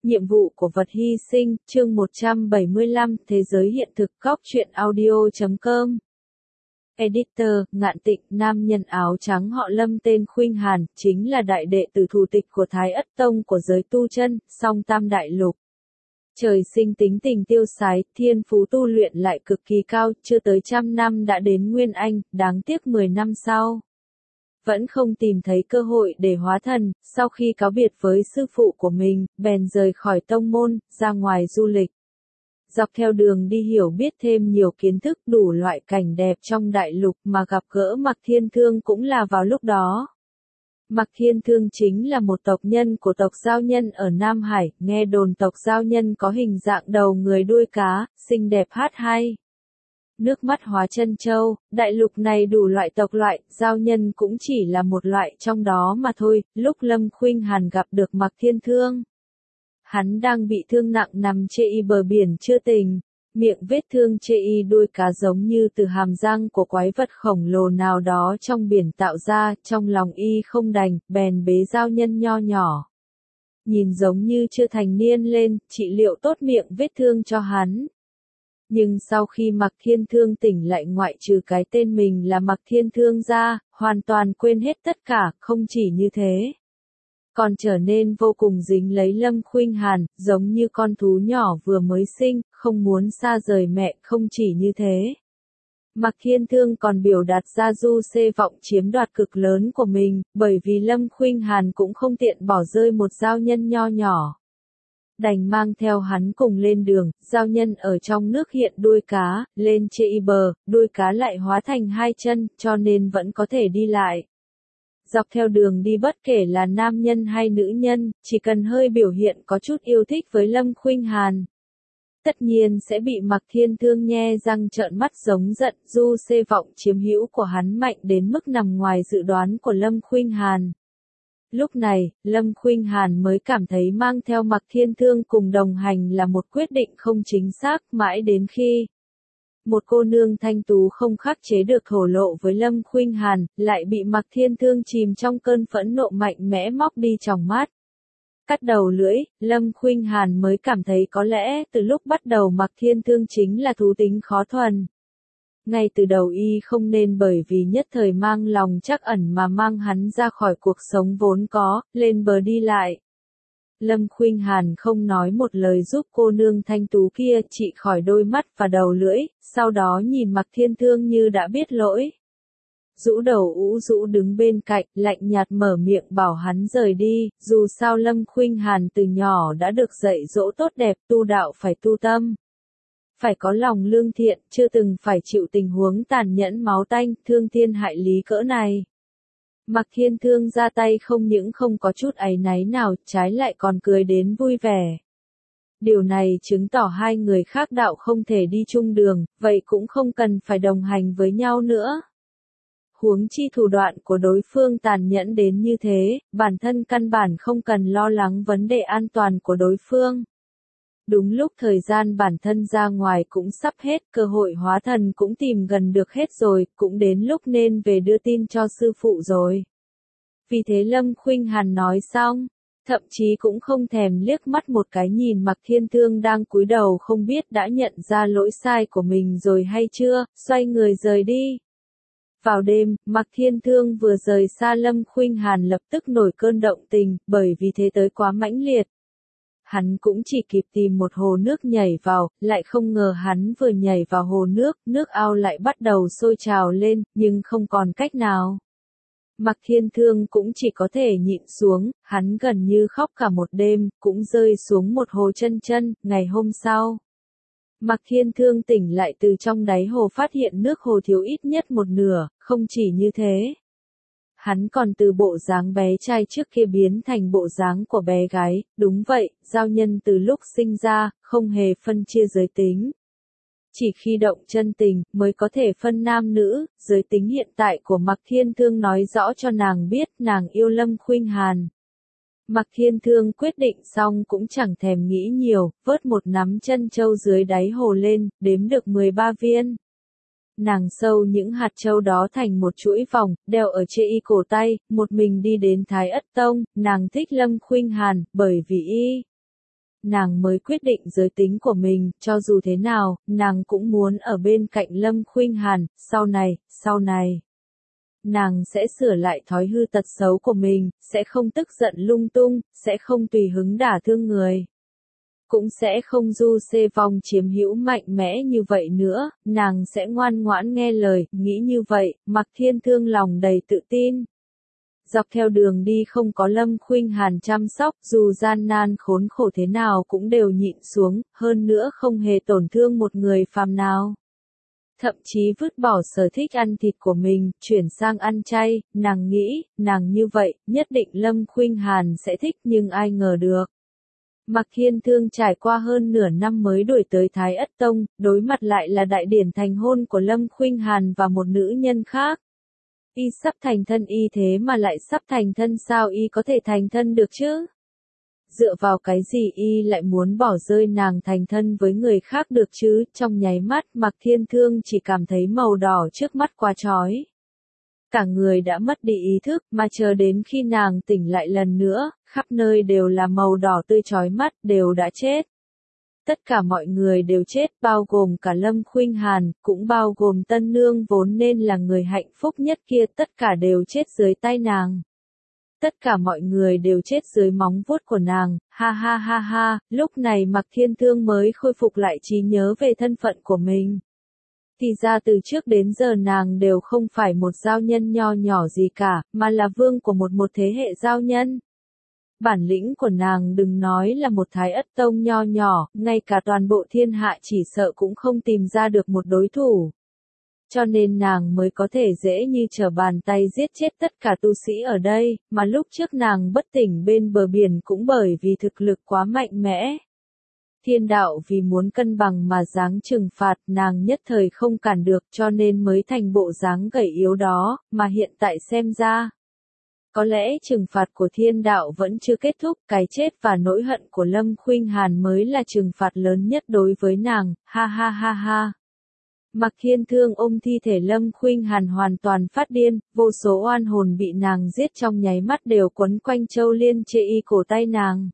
Nhiệm vụ của vật hy sinh, chương 175, Thế giới hiện thực, góc truyện audio.com. Editor, Ngạn Tịnh, nam nhân áo trắng họ Lâm tên Khuynh Hàn, chính là đại đệ tử thủ tịch của Thái Ất Tông của giới tu chân, song tam đại lục. Trời sinh tính tình tiêu sái, thiên phú tu luyện lại cực kỳ cao, chưa tới 100 năm đã đến Nguyên Anh, đáng tiếc 10 năm sau. Vẫn không tìm thấy cơ hội để hóa thần, sau khi cáo biệt với sư phụ của mình, bèn rời khỏi tông môn, ra ngoài du lịch. Dọc theo đường đi hiểu biết thêm nhiều kiến thức đủ loại cảnh đẹp trong đại lục mà gặp gỡ Mạc Thiên Thương cũng là vào lúc đó. Mạc Thiên Thương chính là một tộc nhân của tộc Giao Nhân ở Nam Hải, nghe đồn tộc Giao Nhân có hình dạng đầu người đuôi cá, xinh đẹp hát hay. Nước mắt hóa chân châu, đại lục này đủ loại tộc loại, Giao Nhân cũng chỉ là một loại trong đó mà thôi. Lúc Lâm Khuynh Hàn gặp được Mạc Thiên Thương, hắn đang bị thương nặng nằm chê y bờ biển chưa tỉnh, miệng vết thương chê y đuôi cá giống như từ hàm răng của quái vật khổng lồ nào đó trong biển tạo ra, trong lòng y không đành, bèn bế Giao Nhân nho nhỏ. Nhìn giống như chưa thành niên lên, trị liệu tốt miệng vết thương cho hắn. Nhưng sau khi Mạc Thiên Thương tỉnh lại ngoại trừ cái tên mình là Mạc Thiên Thương ra, hoàn toàn quên hết tất cả, không chỉ như thế. Còn trở nên vô cùng dính lấy Lâm Khuynh Hàn, giống như con thú nhỏ vừa mới sinh, không muốn xa rời mẹ, không chỉ như thế. Mạc Thiên Thương còn biểu đạt ra du xê vọng chiếm đoạt cực lớn của mình, bởi vì Lâm Khuynh Hàn cũng không tiện bỏ rơi một Giao Nhân nho nhỏ. Đành mang theo hắn cùng lên đường, Giao Nhân ở trong nước hiện đuôi cá, lên chê y bờ, đuôi cá lại hóa thành hai chân, cho nên vẫn có thể đi lại. Dọc theo đường đi bất kể là nam nhân hay nữ nhân, chỉ cần hơi biểu hiện có chút yêu thích với Lâm Khuynh Hàn, tất nhiên sẽ bị Mạc Thiên Thương nhe răng trợn mắt giống giận. Du xê vọng chiếm hữu của hắn mạnh đến mức nằm ngoài dự đoán của Lâm Khuynh Hàn. Lúc này, Lâm Khuynh Hàn mới cảm thấy mang theo Mạc Thiên Thương cùng đồng hành là một quyết định không chính xác, mãi đến khi một cô nương thanh tú không khắc chế được thổ lộ với Lâm Khuynh Hàn, lại bị Mạc Thiên Thương chìm trong cơn phẫn nộ mạnh mẽ móc đi tròng mắt. Cắt đầu lưỡi, Lâm Khuynh Hàn mới cảm thấy có lẽ từ lúc bắt đầu Mạc Thiên Thương chính là thú tính khó thuần. Ngay từ đầu y không nên bởi vì nhất thời mang lòng trắc ẩn mà mang hắn ra khỏi cuộc sống vốn có, lên bờ đi lại. Lâm Khuynh Hàn không nói một lời giúp cô nương thanh tú kia trị khỏi đôi mắt và đầu lưỡi, sau đó nhìn Mạc Thiên Thương như đã biết lỗi. Rũ đầu ủ rũ đứng bên cạnh, lạnh nhạt mở miệng bảo hắn rời đi, dù sao Lâm Khuynh Hàn từ nhỏ đã được dạy dỗ tốt đẹp, tu đạo phải tu tâm. Phải có lòng lương thiện, chưa từng phải chịu tình huống tàn nhẫn máu tanh, thương thiên hại lý cỡ này. Mạc Thiên Thương ra tay không những không có chút áy náy nào, trái lại còn cười đến vui vẻ. Điều này chứng tỏ hai người khác đạo không thể đi chung đường, vậy cũng không cần phải đồng hành với nhau nữa. Huống chi thủ đoạn của đối phương tàn nhẫn đến như thế, bản thân căn bản không cần lo lắng vấn đề an toàn của đối phương. Đúng lúc thời gian bản thân ra ngoài cũng sắp hết, cơ hội hóa thần cũng tìm gần được hết rồi, cũng đến lúc nên về đưa tin cho sư phụ rồi. Vì thế Lâm Khuynh Hàn nói xong, thậm chí cũng không thèm liếc mắt một cái nhìn Mạc Thiên Thương đang cúi đầu không biết đã nhận ra lỗi sai của mình rồi hay chưa, xoay người rời đi. Vào đêm, Mạc Thiên Thương vừa rời xa Lâm Khuynh Hàn lập tức nổi cơn động tình, bởi vì thế tới quá mãnh liệt. Hắn cũng chỉ kịp tìm một hồ nước nhảy vào, lại không ngờ hắn vừa nhảy vào hồ nước, nước ao lại bắt đầu sôi trào lên, nhưng không còn cách nào. Mạc Thiên Thương cũng chỉ có thể nhịn xuống, hắn gần như khóc cả một đêm, cũng rơi xuống một hồ chân chân. Ngày hôm sau, Mạc Thiên Thương tỉnh lại từ trong đáy hồ phát hiện nước hồ thiếu ít nhất một nửa, không chỉ như thế. Hắn còn từ bộ dáng bé trai trước kia biến thành bộ dáng của bé gái, đúng vậy, Giao Nhân từ lúc sinh ra, không hề phân chia giới tính. Chỉ khi động chân tình, mới có thể phân nam nữ, giới tính hiện tại của Mạc Thiên Thương nói rõ cho nàng biết nàng yêu Lâm Khuynh Hàn. Mạc Thiên Thương quyết định xong cũng chẳng thèm nghĩ nhiều, vớt một nắm chân châu dưới đáy hồ lên, đếm được 13 viên. Nàng sâu những hạt châu đó thành một chuỗi vòng, đeo ở chê y cổ tay, một mình đi đến Thái Ất Tông. Nàng thích Lâm Khuynh Hàn, bởi vì y nàng mới quyết định giới tính của mình, cho dù thế nào, nàng cũng muốn ở bên cạnh Lâm Khuynh Hàn, sau này. Nàng sẽ sửa lại thói hư tật xấu của mình, sẽ không tức giận lung tung, sẽ không tùy hứng đả thương người. Cũng sẽ không du xê vong chiếm hữu mạnh mẽ như vậy nữa, nàng sẽ ngoan ngoãn nghe lời, nghĩ như vậy, Mạc Thiên Thương lòng đầy tự tin. Dọc theo đường đi không có Lâm Khuynh Hàn chăm sóc, dù gian nan khốn khổ thế nào cũng đều nhịn xuống, hơn nữa không hề tổn thương một người phàm nào. Thậm chí vứt bỏ sở thích ăn thịt của mình, chuyển sang ăn chay, nàng nghĩ, nàng như vậy, nhất định Lâm Khuynh Hàn sẽ thích nhưng ai ngờ được. Mạc Thiên Thương trải qua hơn nửa năm mới đuổi tới Thái Ất Tông, đối mặt lại là đại điển thành hôn của Lâm Khuynh Hàn và một nữ nhân khác. Y sắp thành thân y thế mà lại sắp thành thân sao y có thể thành thân được chứ? Dựa vào cái gì y lại muốn bỏ rơi nàng thành thân với người khác được chứ? Trong nháy mắt Mạc Thiên Thương chỉ cảm thấy màu đỏ trước mắt quá chói. Cả người đã mất đi ý thức mà chờ đến khi nàng tỉnh lại lần nữa, khắp nơi đều là màu đỏ tươi chói mắt, đều đã chết. Tất cả mọi người đều chết, bao gồm cả Lâm Khuynh Hàn, cũng bao gồm tân nương vốn nên là người hạnh phúc nhất kia, tất cả đều chết dưới tay nàng. Tất cả mọi người đều chết dưới móng vuốt của nàng, ha ha ha ha, lúc này Mạc Thiên Thương mới khôi phục lại trí nhớ về thân phận của mình. Thì ra từ trước đến giờ nàng đều không phải một giao nhân nho nhỏ gì cả, mà là vương của một thế hệ giao nhân. Bản lĩnh của nàng đừng nói là một Thái Ất Tông nho nhỏ, ngay cả toàn bộ thiên hạ chỉ sợ cũng không tìm ra được một đối thủ. Cho nên nàng mới có thể dễ như trở bàn tay giết chết tất cả tu sĩ ở đây, mà lúc trước nàng bất tỉnh bên bờ biển cũng bởi vì thực lực quá mạnh mẽ. Thiên đạo vì muốn cân bằng mà giáng trừng phạt nàng nhất thời không cản được cho nên mới thành bộ dáng gầy yếu đó, mà hiện tại xem ra. Có lẽ trừng phạt của thiên đạo vẫn chưa kết thúc, cái chết và nỗi hận của Lâm Khuynh Hàn mới là trừng phạt lớn nhất đối với nàng, ha ha ha ha. Mạc Thiên Thương ôm thi thể Lâm Khuynh Hàn hoàn toàn phát điên, vô số oan hồn bị nàng giết trong nháy mắt đều quấn quanh châu liên chê y cổ tay nàng.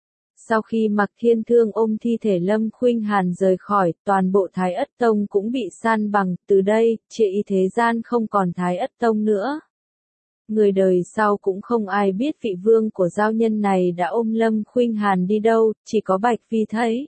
Sau khi Mạc Thiên Thương ôm thi thể Lâm Khuynh Hàn rời khỏi, toàn bộ Thái Ất Tông cũng bị san bằng, từ đây, chê y thế gian không còn Thái Ất Tông nữa. Người đời sau cũng không ai biết vị vương của giao nhân này đã ôm Lâm Khuynh Hàn đi đâu, chỉ có Bạch Phi thấy.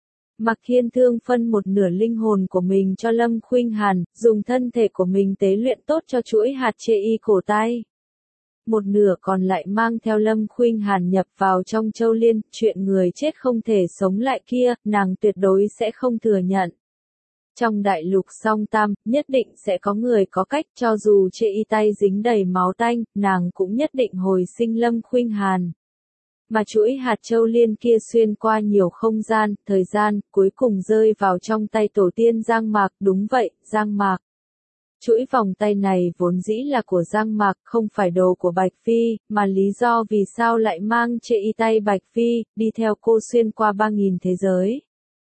Mạc Thiên Thương phân một nửa linh hồn của mình cho Lâm Khuynh Hàn, dùng thân thể của mình tế luyện tốt cho chuỗi hạt chê y cổ tay. Một nửa còn lại mang theo Lâm Khuynh Hàn nhập vào trong châu liên, chuyện người chết không thể sống lại kia, nàng tuyệt đối sẽ không thừa nhận. Trong đại lục song tam, nhất định sẽ có người có cách cho dù chê y tay dính đầy máu tanh, nàng cũng nhất định hồi sinh Lâm Khuynh Hàn. Mà chuỗi hạt châu liên kia xuyên qua nhiều không gian, thời gian, cuối cùng rơi vào trong tay tổ tiên Giang Mạc, đúng vậy, Giang Mạc. Chuỗi vòng tay này vốn dĩ là của Giang Mạc, không phải đồ của Bạch Phi, mà lý do vì sao lại mang chê y tay Bạch Phi, đi theo cô xuyên qua 3.000 thế giới.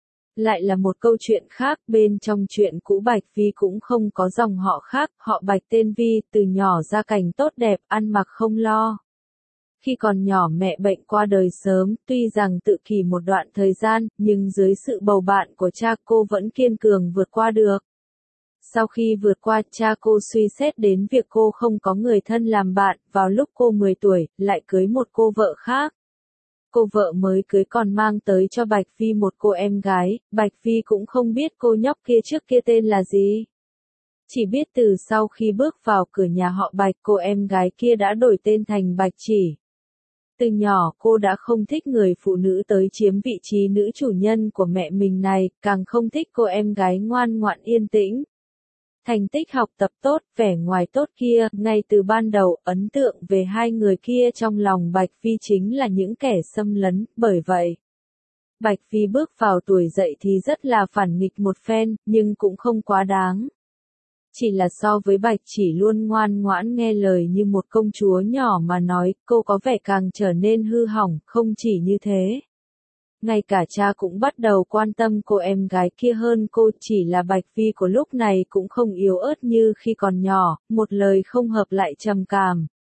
Lại là một câu chuyện khác, bên trong chuyện cũ Bạch Phi cũng không có dòng họ khác, họ Bạch tên Vi, từ nhỏ gia cảnh tốt đẹp, ăn mặc không lo. Khi còn nhỏ mẹ bệnh qua đời sớm, tuy rằng tự kỷ một đoạn thời gian, nhưng dưới sự bầu bạn của cha cô vẫn kiên cường vượt qua được. Sau khi vượt qua, cha cô suy xét đến việc cô không có người thân làm bạn, vào lúc cô 10 tuổi, lại cưới một cô vợ khác. Cô vợ mới cưới còn mang tới cho Bạch Phi một cô em gái, Bạch Phi cũng không biết cô nhóc kia trước kia tên là gì. Chỉ biết từ sau khi bước vào cửa nhà họ Bạch, cô em gái kia đã đổi tên thành Bạch Chỉ. Từ nhỏ cô đã không thích người phụ nữ tới chiếm vị trí nữ chủ nhân của mẹ mình này, càng không thích cô em gái ngoan ngoãn yên tĩnh. Thành tích học tập tốt, vẻ ngoài tốt kia, ngay từ ban đầu, ấn tượng về hai người kia trong lòng Bạch Phi chính là những kẻ xâm lấn, bởi vậy. Bạch Phi bước vào tuổi dậy thì rất là phản nghịch một phen, nhưng cũng không quá đáng. Chỉ là so với Bạch Chỉ luôn ngoan ngoãn nghe lời như một công chúa nhỏ mà nói, cô có vẻ càng trở nên hư hỏng, không chỉ như thế. Ngay cả cha cũng bắt đầu quan tâm cô em gái kia hơn cô, chỉ là Bạch Phi của lúc này cũng không yếu ớt như khi còn nhỏ, một lời không hợp lại trầm cảm.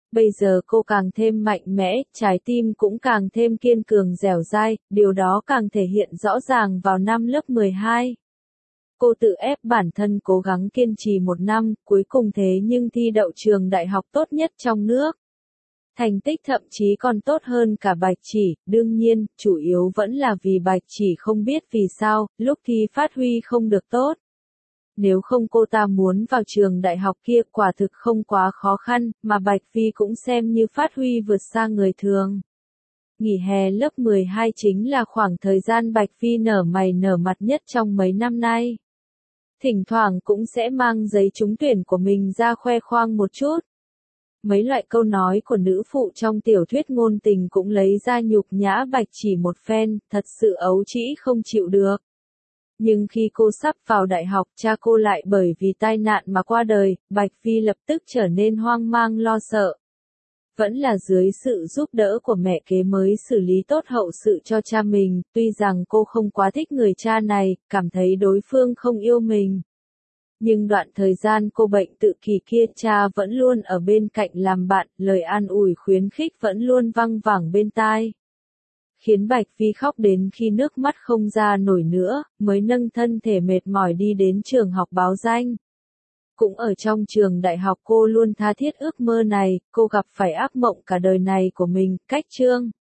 Bây giờ cô càng thêm mạnh mẽ, trái tim cũng càng thêm kiên cường dẻo dai, điều đó càng thể hiện rõ ràng vào năm lớp 12. Cô tự ép bản thân cố gắng kiên trì một năm, cuối cùng thế nhưng thi đậu trường đại học tốt nhất trong nước. Thành tích thậm chí còn tốt hơn cả Bạch Chỉ, đương nhiên, chủ yếu vẫn là vì Bạch Chỉ không biết vì sao, lúc thi phát huy không được tốt. Nếu không cô ta muốn vào trường đại học kia quả thực không quá khó khăn, mà Bạch Vi cũng xem như phát huy vượt xa người thường. Nghỉ hè lớp 12 chính là khoảng thời gian Bạch Vi nở mày nở mặt nhất trong mấy năm nay. Thỉnh thoảng cũng sẽ mang giấy trúng tuyển của mình ra khoe khoang một chút. Mấy loại câu nói của nữ phụ trong tiểu thuyết ngôn tình cũng lấy ra nhục nhã Bạch Chỉ một phen, thật sự ấu trĩ không chịu được. Nhưng khi cô sắp vào đại học, cha cô lại bởi vì tai nạn mà qua đời, Bạch Vi lập tức trở nên hoang mang lo sợ. Vẫn là dưới sự giúp đỡ của mẹ kế mới xử lý tốt hậu sự cho cha mình, tuy rằng cô không quá thích người cha này, cảm thấy đối phương không yêu mình. Nhưng đoạn thời gian cô bệnh tự kỷ kia cha vẫn luôn ở bên cạnh làm bạn, lời an ủi khuyến khích vẫn luôn văng vẳng bên tai. Khiến Bạch Vi khóc đến khi nước mắt không ra nổi nữa, mới nâng thân thể mệt mỏi đi đến trường học báo danh. Cũng ở trong trường đại học cô luôn tha thiết ước mơ này, cô gặp phải ác mộng cả đời này của mình, cách chương.